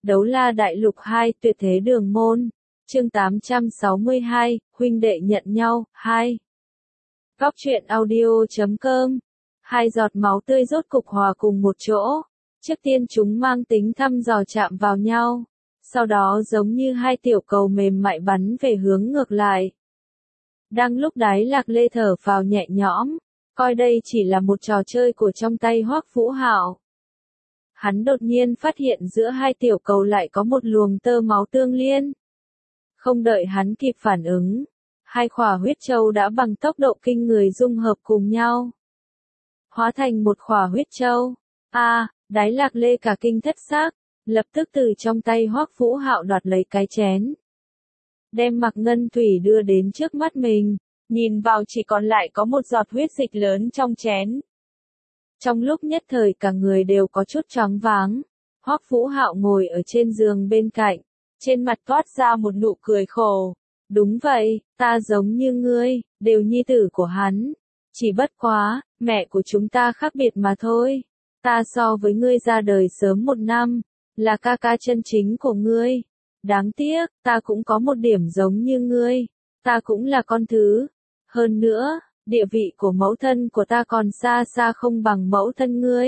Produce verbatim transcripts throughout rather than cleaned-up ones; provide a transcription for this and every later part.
Đấu la đại lục hai tuyệt thế đường môn. Chương tám trăm sáu mươi hai, huynh đệ nhận nhau, hai. Góc truyện audio chấm com. Hai giọt máu tươi rốt cục hòa cùng một chỗ. Trước tiên chúng mang tính thăm dò chạm vào nhau. Sau đó giống như hai tiểu cầu mềm mại bắn về hướng ngược lại. Đang lúc Đái Lạc Lê thở phào nhẹ nhõm, coi đây chỉ là một trò chơi của trong tay Hoắc Vũ Hạo. Hắn đột nhiên phát hiện giữa hai tiểu cầu lại có một luồng tơ máu tương liên. Không đợi hắn kịp phản ứng, hai khỏa huyết châu đã bằng tốc độ kinh người dung hợp cùng nhau. Hóa thành một khỏa huyết châu. A, à, Đái Lạc Lê cả kinh thất xác, lập tức từ trong tay Hoắc Vũ Hạo đoạt lấy cái chén. Đem mặc ngân thủy đưa đến trước mắt mình, nhìn vào chỉ còn lại có một giọt huyết dịch lớn trong chén. Trong lúc nhất thời cả người đều có chút choáng váng, Hoắc Vũ Hạo ngồi ở trên giường bên cạnh, trên mặt toát ra một nụ cười khổ. Đúng vậy, ta giống như ngươi, đều nhi tử của hắn. Chỉ bất quá, mẹ của chúng ta khác biệt mà thôi. Ta so với ngươi ra đời sớm một năm, là ca ca chân chính của ngươi. Đáng tiếc, ta cũng có một điểm giống như ngươi, ta cũng là con thứ. Hơn nữa, địa vị của mẫu thân của ta còn xa xa không bằng mẫu thân ngươi.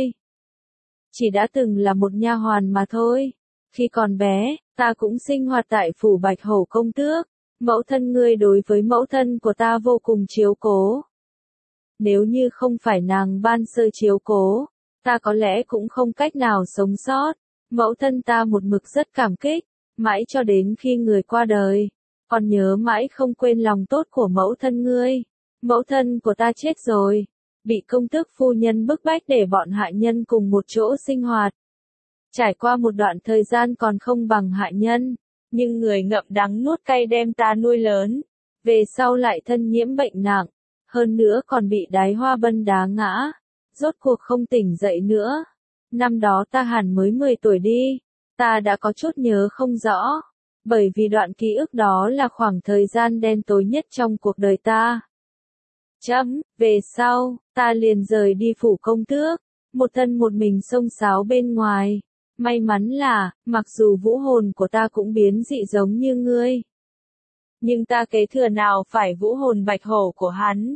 Chỉ đã từng là một nha hoàn mà thôi. Khi còn bé, ta cũng sinh hoạt tại phủ Bạch Hổ công tước. Mẫu thân ngươi đối với mẫu thân của ta vô cùng chiếu cố. Nếu như không phải nàng ban sơ chiếu cố, ta có lẽ cũng không cách nào sống sót. Mẫu thân ta một mực rất cảm kích, mãi cho đến khi người qua đời, còn nhớ mãi không quên lòng tốt của mẫu thân ngươi. Mẫu thân của ta chết rồi, bị công tước phu nhân bức bách để bọn hạ nhân cùng một chỗ sinh hoạt. Trải qua một đoạn thời gian còn không bằng hạ nhân, nhưng người ngậm đắng nuốt cay đem ta nuôi lớn, về sau lại thân nhiễm bệnh nặng, hơn nữa còn bị Đái Hoa Bân đá ngã, rốt cuộc không tỉnh dậy nữa. Năm đó ta hẳn mới mười tuổi đi, ta đã có chút nhớ không rõ, bởi vì đoạn ký ức đó là khoảng thời gian đen tối nhất trong cuộc đời ta. Chấm, về sau, ta liền rời đi phủ công tước, một thân một mình xông xáo bên ngoài. May mắn là, mặc dù vũ hồn của ta cũng biến dị giống như ngươi, nhưng ta kế thừa nào phải vũ hồn bạch hổ của hắn,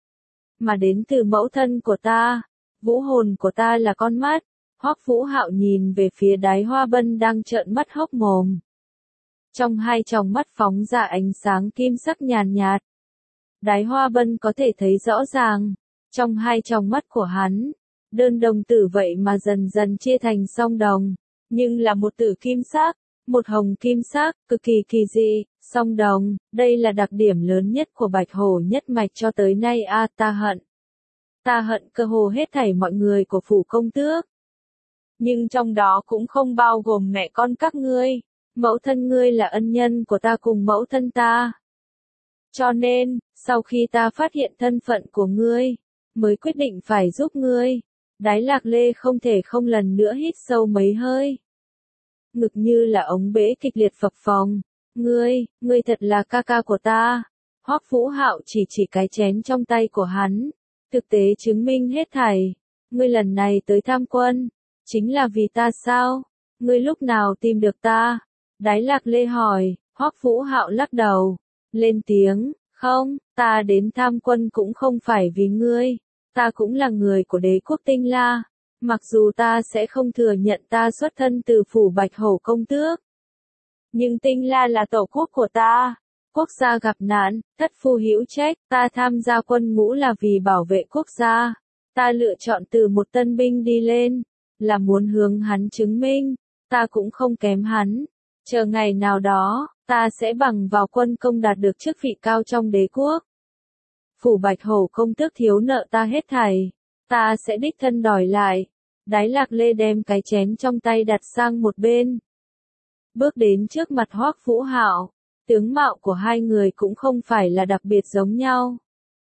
mà đến từ mẫu thân của ta. Vũ hồn của ta là con mắt. Hoắc Vũ Hạo nhìn về phía Đái Hoa Bân đang trợn mắt hốc mồm. Trong hai tròng mắt phóng ra ánh sáng kim sắc nhàn nhạt. Đái Hoa Bân có thể thấy rõ ràng, trong hai tròng mắt của hắn, đơn đồng tử vậy mà dần dần chia thành song đồng, nhưng là một tử kim sắc, một hồng kim sắc, cực kỳ kỳ dị. Song đồng, đây là đặc điểm lớn nhất của Bạch Hổ nhất mạch cho tới nay. A, à, ta hận. Ta hận cơ hồ hết thảy mọi người của phủ công tước. Nhưng trong đó cũng không bao gồm mẹ con các ngươi. Mẫu thân ngươi là ân nhân của ta cùng mẫu thân ta. Cho nên, sau khi ta phát hiện thân phận của ngươi, mới quyết định phải giúp ngươi. Đái Lạc Lê không thể không lần nữa hít sâu mấy hơi. Ngực như là ống bể kịch liệt phập phồng. Ngươi, ngươi thật là ca ca của ta. Hoắc Vũ Hạo chỉ chỉ cái chén trong tay của hắn. Thực tế chứng minh hết thảy. Ngươi lần này tới tham quân, chính là vì ta sao? Ngươi lúc nào tìm được ta? Đái Lạc Lê hỏi. Hoắc Vũ Hạo lắc đầu, lên tiếng, không, ta đến tham quân cũng không phải vì ngươi. Ta cũng là người của đế quốc Tinh La. Mặc dù ta sẽ không thừa nhận ta xuất thân từ phủ Bạch Hổ công tước, nhưng Tinh La là tổ quốc của ta. Quốc gia gặp nạn, thất phu hữu trách, ta tham gia quân ngũ là vì bảo vệ quốc gia. Ta lựa chọn từ một tân binh đi lên, là muốn hướng hắn chứng minh, ta cũng không kém hắn. Chờ ngày nào đó, ta sẽ bằng vào quân công đạt được chức vị cao trong đế quốc. Phủ Bạch Hổ công tước thiếu nợ ta hết thảy, ta sẽ đích thân đòi lại. Đái Lạc Lê đem cái chén trong tay đặt sang một bên, bước đến trước mặt Hoắc Vũ Hạo. Tướng mạo của hai người cũng không phải là đặc biệt giống nhau.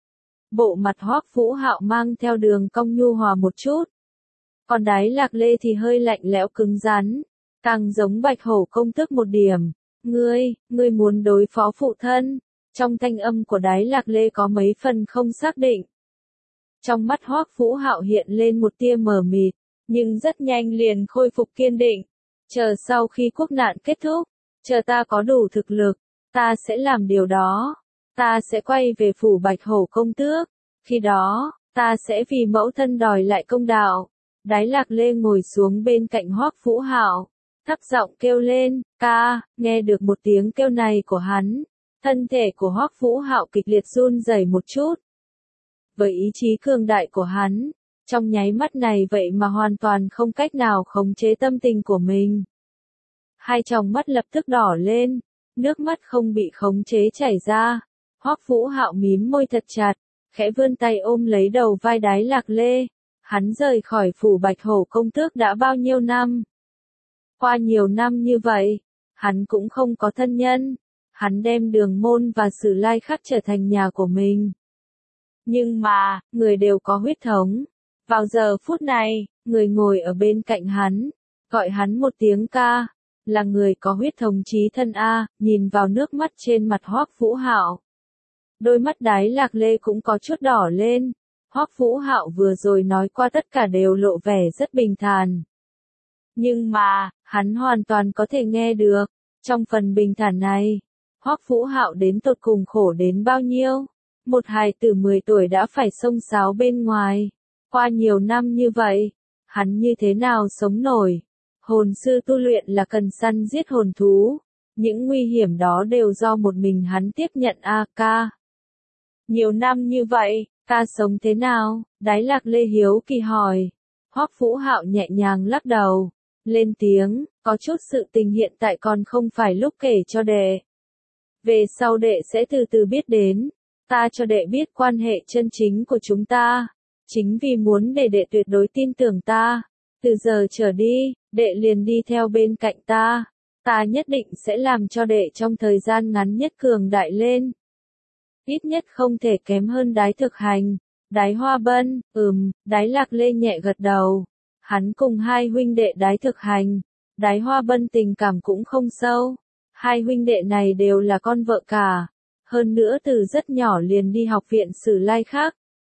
Bộ mặt Hoắc Vũ Hạo mang theo đường cong nhu hòa một chút, còn Đái Lạc Lê thì hơi lạnh lẽo cứng rắn, càng giống Bạch Hổ công tước một điểm. Ngươi, ngươi muốn đối phó phụ thân? Trong thanh âm của Đái Lạc Lê có mấy phần không xác định. Trong mắt Hoắc Vũ Hạo hiện lên một tia mờ mịt, nhưng rất nhanh liền khôi phục kiên định. Chờ sau khi quốc nạn kết thúc, chờ ta có đủ thực lực, ta sẽ làm điều đó. Ta sẽ quay về phủ Bạch Hổ công tước. Khi đó, ta sẽ vì mẫu thân đòi lại công đạo. Đái Lạc Lê ngồi xuống bên cạnh Hoắc Vũ Hạo, thấp giọng kêu lên, ca. Nghe được một tiếng kêu này của hắn, thân thể của Hoắc Vũ Hạo kịch liệt run rẩy một chút. Với ý chí cường đại của hắn, trong nháy mắt này vậy mà hoàn toàn không cách nào khống chế tâm tình của mình. Hai tròng mắt lập tức đỏ lên, nước mắt không bị khống chế chảy ra. Hoắc Vũ Hạo mím môi thật chặt, khẽ vươn tay ôm lấy đầu vai Đái Lạc Lê. Hắn rời khỏi phủ Bạch Hổ công tước đã bao nhiêu năm? Qua nhiều năm như vậy, hắn cũng không có thân nhân. Hắn đem Đường Môn và Sử Lai Khắc trở thành nhà của mình. Nhưng mà, người đều có huyết thống. Vào giờ phút này, người ngồi ở bên cạnh hắn, gọi hắn một tiếng ca, là người có huyết thống chí thân a. Nhìn vào nước mắt trên mặt Hoắc Vũ Hạo, đôi mắt Đái Lạc Lê cũng có chút đỏ lên. Hoắc Vũ Hạo vừa rồi nói qua tất cả đều lộ vẻ rất bình thản. Nhưng mà, hắn hoàn toàn có thể nghe được, trong phần bình thản này, Hoắc Vũ Hạo đến tột cùng khổ đến bao nhiêu. Một hài tử mười tuổi đã phải xông xáo bên ngoài. Qua nhiều năm như vậy, hắn như thế nào sống nổi. Hồn sư tu luyện là cần săn giết hồn thú. Những nguy hiểm đó đều do một mình hắn tiếp nhận a ca. Nhiều năm như vậy, ca sống thế nào? Đái Lạc Lê hiếu kỳ hỏi. Hoắc Vũ Hạo nhẹ nhàng lắc đầu, lên tiếng, có chút sự tình hiện tại còn không phải lúc kể cho đệ. Về sau đệ sẽ từ từ biết đến. Ta cho đệ biết quan hệ chân chính của chúng ta. Chính vì muốn để đệ tuyệt đối tin tưởng ta. Từ giờ trở đi, đệ liền đi theo bên cạnh ta. Ta nhất định sẽ làm cho đệ trong thời gian ngắn nhất cường đại lên. Ít nhất không thể kém hơn Đái Thực Hành. Đái Hoa Bân, ừm, Đái Lạc Lê nhẹ gật đầu. Hắn cùng hai huynh đệ Đái Thực Hành, Đái Hoa Bân tình cảm cũng không sâu. Hai huynh đệ này đều là con vợ cả. Hơn nữa từ rất nhỏ liền đi học viện Sử Lai Khắc.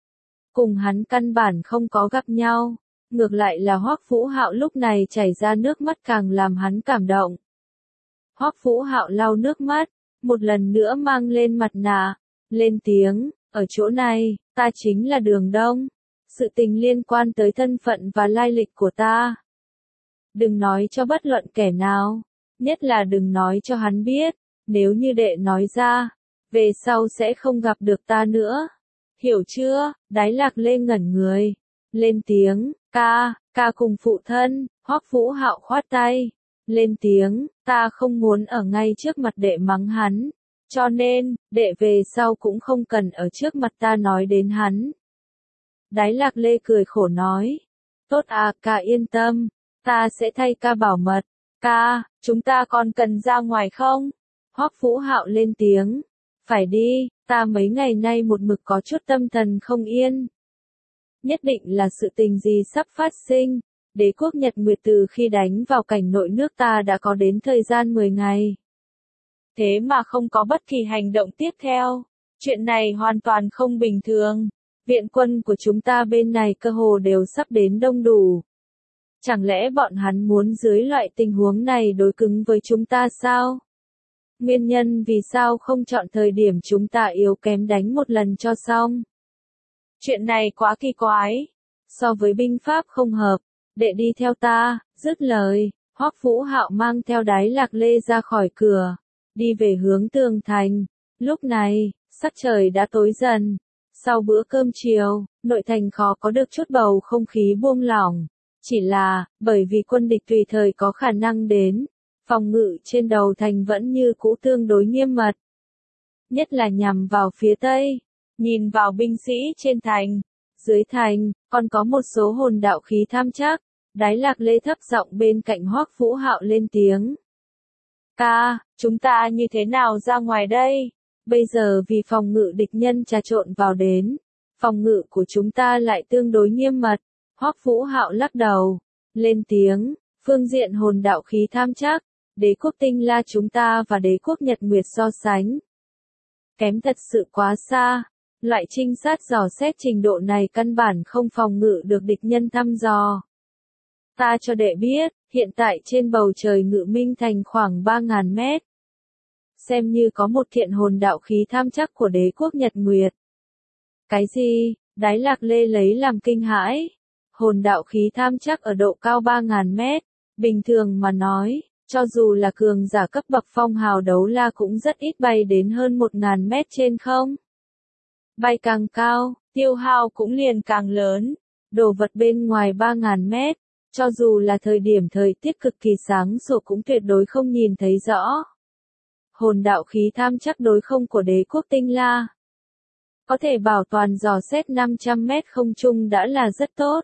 Cùng hắn căn bản không có gặp nhau. Ngược lại là Hoắc Vũ Hạo lúc này chảy ra nước mắt càng làm hắn cảm động. Hoắc Vũ Hạo lau nước mắt, một lần nữa mang lên mặt nạ, lên tiếng, ở chỗ này, ta chính là Đường Đông. Sự tình liên quan tới thân phận và lai lịch của ta. Đừng nói cho bất luận kẻ nào, nhất là đừng nói cho hắn biết, nếu như đệ nói ra, về sau sẽ không gặp được ta nữa. Hiểu chưa? Đái Lạc Lê ngẩn người, lên tiếng, ca, ca cùng phụ thân. Hoắc Vũ Hạo khoát tay, lên tiếng, ta không muốn ở ngay trước mặt đệ mắng hắn, cho nên, đệ về sau cũng không cần ở trước mặt ta nói đến hắn. Đái Lạc Lê cười khổ nói, tốt à, ca yên tâm, ta sẽ thay ca bảo mật. Ca, chúng ta còn cần ra ngoài không? Hoắc Vũ Hạo lên tiếng, phải đi, ta mấy ngày nay một mực có chút tâm thần không yên. Nhất định là sự tình gì sắp phát sinh. Đế quốc Nhật Nguyệt từ khi đánh vào cảnh nội nước ta đã có đến thời gian mười ngày. Thế mà không có bất kỳ hành động tiếp theo. Chuyện này hoàn toàn không bình thường. Viện quân của chúng ta bên này cơ hồ đều sắp đến đông đủ. Chẳng lẽ bọn hắn muốn dưới loại tình huống này đối cứng với chúng ta sao? Nguyên nhân vì sao không chọn thời điểm chúng ta yếu kém đánh một lần cho xong? Chuyện này quá kỳ quái. So với binh pháp không hợp, đệ đi theo ta. Dứt lời, Hoắc Vũ Hạo mang theo Đái Lạc Lê ra khỏi cửa, đi về hướng tường thành. Lúc này, sắc trời đã tối dần. Sau bữa cơm chiều, nội thành khó có được chút bầu không khí buông lỏng. Chỉ là, bởi vì quân địch tùy thời có khả năng đến, phòng ngự trên đầu thành vẫn như cũ tương đối nghiêm mật. Nhất là nhằm vào phía tây, nhìn vào binh sĩ trên thành, dưới thành, còn có một số hồn đạo khí tham trắc. Đái Lạc Lê thấp giọng bên cạnh Hoắc Vũ Hạo lên tiếng. Ca, chúng ta như thế nào ra ngoài đây? Bây giờ vì phòng ngự địch nhân trà trộn vào đến, phòng ngự của chúng ta lại tương đối nghiêm mật. Hoắc Vũ Hạo lắc đầu, lên tiếng, phương diện hồn đạo khí tham trắc, đế quốc Tinh La chúng ta và đế quốc Nhật Nguyệt so sánh. Kém thật sự quá xa, loại trinh sát dò xét trình độ này căn bản không phòng ngự được địch nhân thăm dò. Ta cho đệ biết, hiện tại trên bầu trời Ngự Minh Thành khoảng ba ngàn mét. Xem như có một kiện hồn đạo khí tham chắc của đế quốc Nhật Nguyệt. Cái gì? Đái Lạc Lê lấy làm kinh hãi. Hồn đạo khí tham chắc ở độ cao ba ngàn mét. Bình thường mà nói, cho dù là cường giả cấp bậc phong hào đấu la cũng rất ít bay đến hơn một ngàn mét trên không. Bay càng cao, tiêu hao cũng liền càng lớn. Đồ vật bên ngoài ba ngàn mét, cho dù là thời điểm thời tiết cực kỳ sáng sủa cũng tuyệt đối không nhìn thấy rõ. Hồn đạo khí tham chắc đối không của đế quốc Tinh La. Có thể bảo toàn dò xét năm trăm mét không trung đã là rất tốt.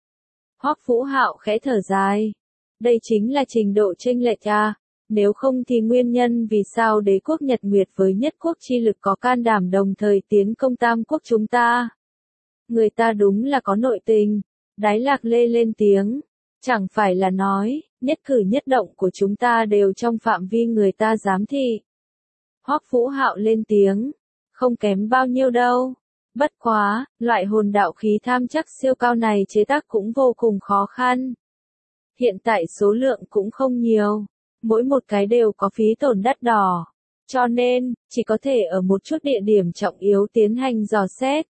Hoắc Vũ Hạo khẽ thở dài. Đây chính là trình độ chênh lệch à, nếu không thì nguyên nhân vì sao đế quốc Nhật Nguyệt với nhất quốc chi lực có can đảm đồng thời tiến công tam quốc chúng ta. Người ta đúng là có nội tình. Đái Lạc Lê lên tiếng. Chẳng phải là nói, nhất cử nhất động của chúng ta đều trong phạm vi người ta giám thị. Hoắc Vũ Hạo lên tiếng. Không kém bao nhiêu đâu. Bất quá, loại hồn đạo khí tham chắc siêu cao này chế tác cũng vô cùng khó khăn. Hiện tại số lượng cũng không nhiều. Mỗi một cái đều có phí tổn đắt đỏ. Cho nên, chỉ có thể ở một chút địa điểm trọng yếu tiến hành dò xét.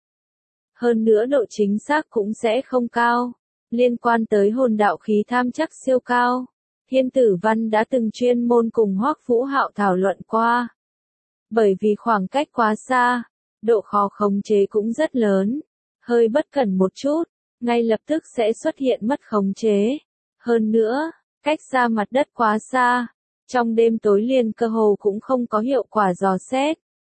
Hơn nữa độ chính xác cũng sẽ không cao. Liên quan tới hồn đạo khí tham chắc siêu cao, Hiên Tử Văn đã từng chuyên môn cùng Hoắc Vũ Hạo thảo luận qua. Bởi vì khoảng cách quá xa, độ khó khống chế cũng rất lớn, hơi bất cẩn một chút, ngay lập tức sẽ xuất hiện mất khống chế. Hơn nữa, cách xa mặt đất quá xa, trong đêm tối liền cơ hồ cũng không có hiệu quả dò xét.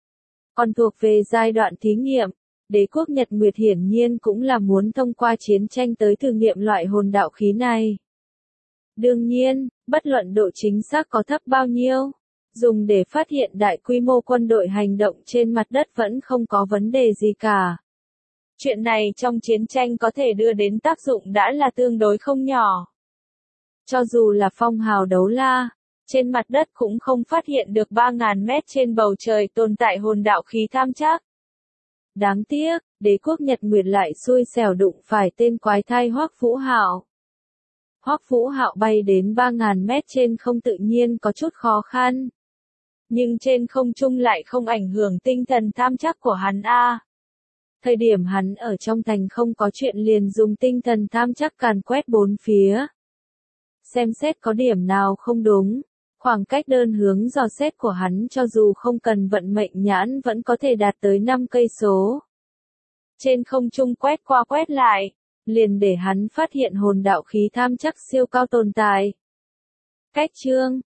Còn thuộc về giai đoạn thí nghiệm, đế quốc Nhật Nguyệt hiển nhiên cũng là muốn thông qua chiến tranh tới thử nghiệm loại hồn đạo khí này. Đương nhiên, bất luận độ chính xác có thấp bao nhiêu, dùng để phát hiện đại quy mô quân đội hành động trên mặt đất vẫn không có vấn đề gì cả. Chuyện này trong chiến tranh có thể đưa đến tác dụng đã là tương đối không nhỏ. Cho dù là phong hào đấu la, trên mặt đất cũng không phát hiện được ba ngàn mét trên bầu trời tồn tại hồn đạo khí tham chắc. Đáng tiếc, đế quốc Nhật Nguyệt lại xui xẻo đụng phải tên quái thai Hoắc Vũ Hạo. Hoắc Vũ Hạo bay đến ba ngàn mét trên không tự nhiên có chút khó khăn. Nhưng trên không trung lại không ảnh hưởng tinh thần tham chắc của hắn a. Thời điểm hắn ở trong thành không có chuyện liền dùng tinh thần tham chắc càn quét bốn phía. Xem xét có điểm nào không đúng. Khoảng cách đơn hướng dò xét của hắn cho dù không cần vận mệnh nhãn vẫn có thể đạt tới năm cây số. Trên không trung quét qua quét lại, liền để hắn phát hiện hồn đạo khí tham chắc siêu cao tồn tại. Cách chương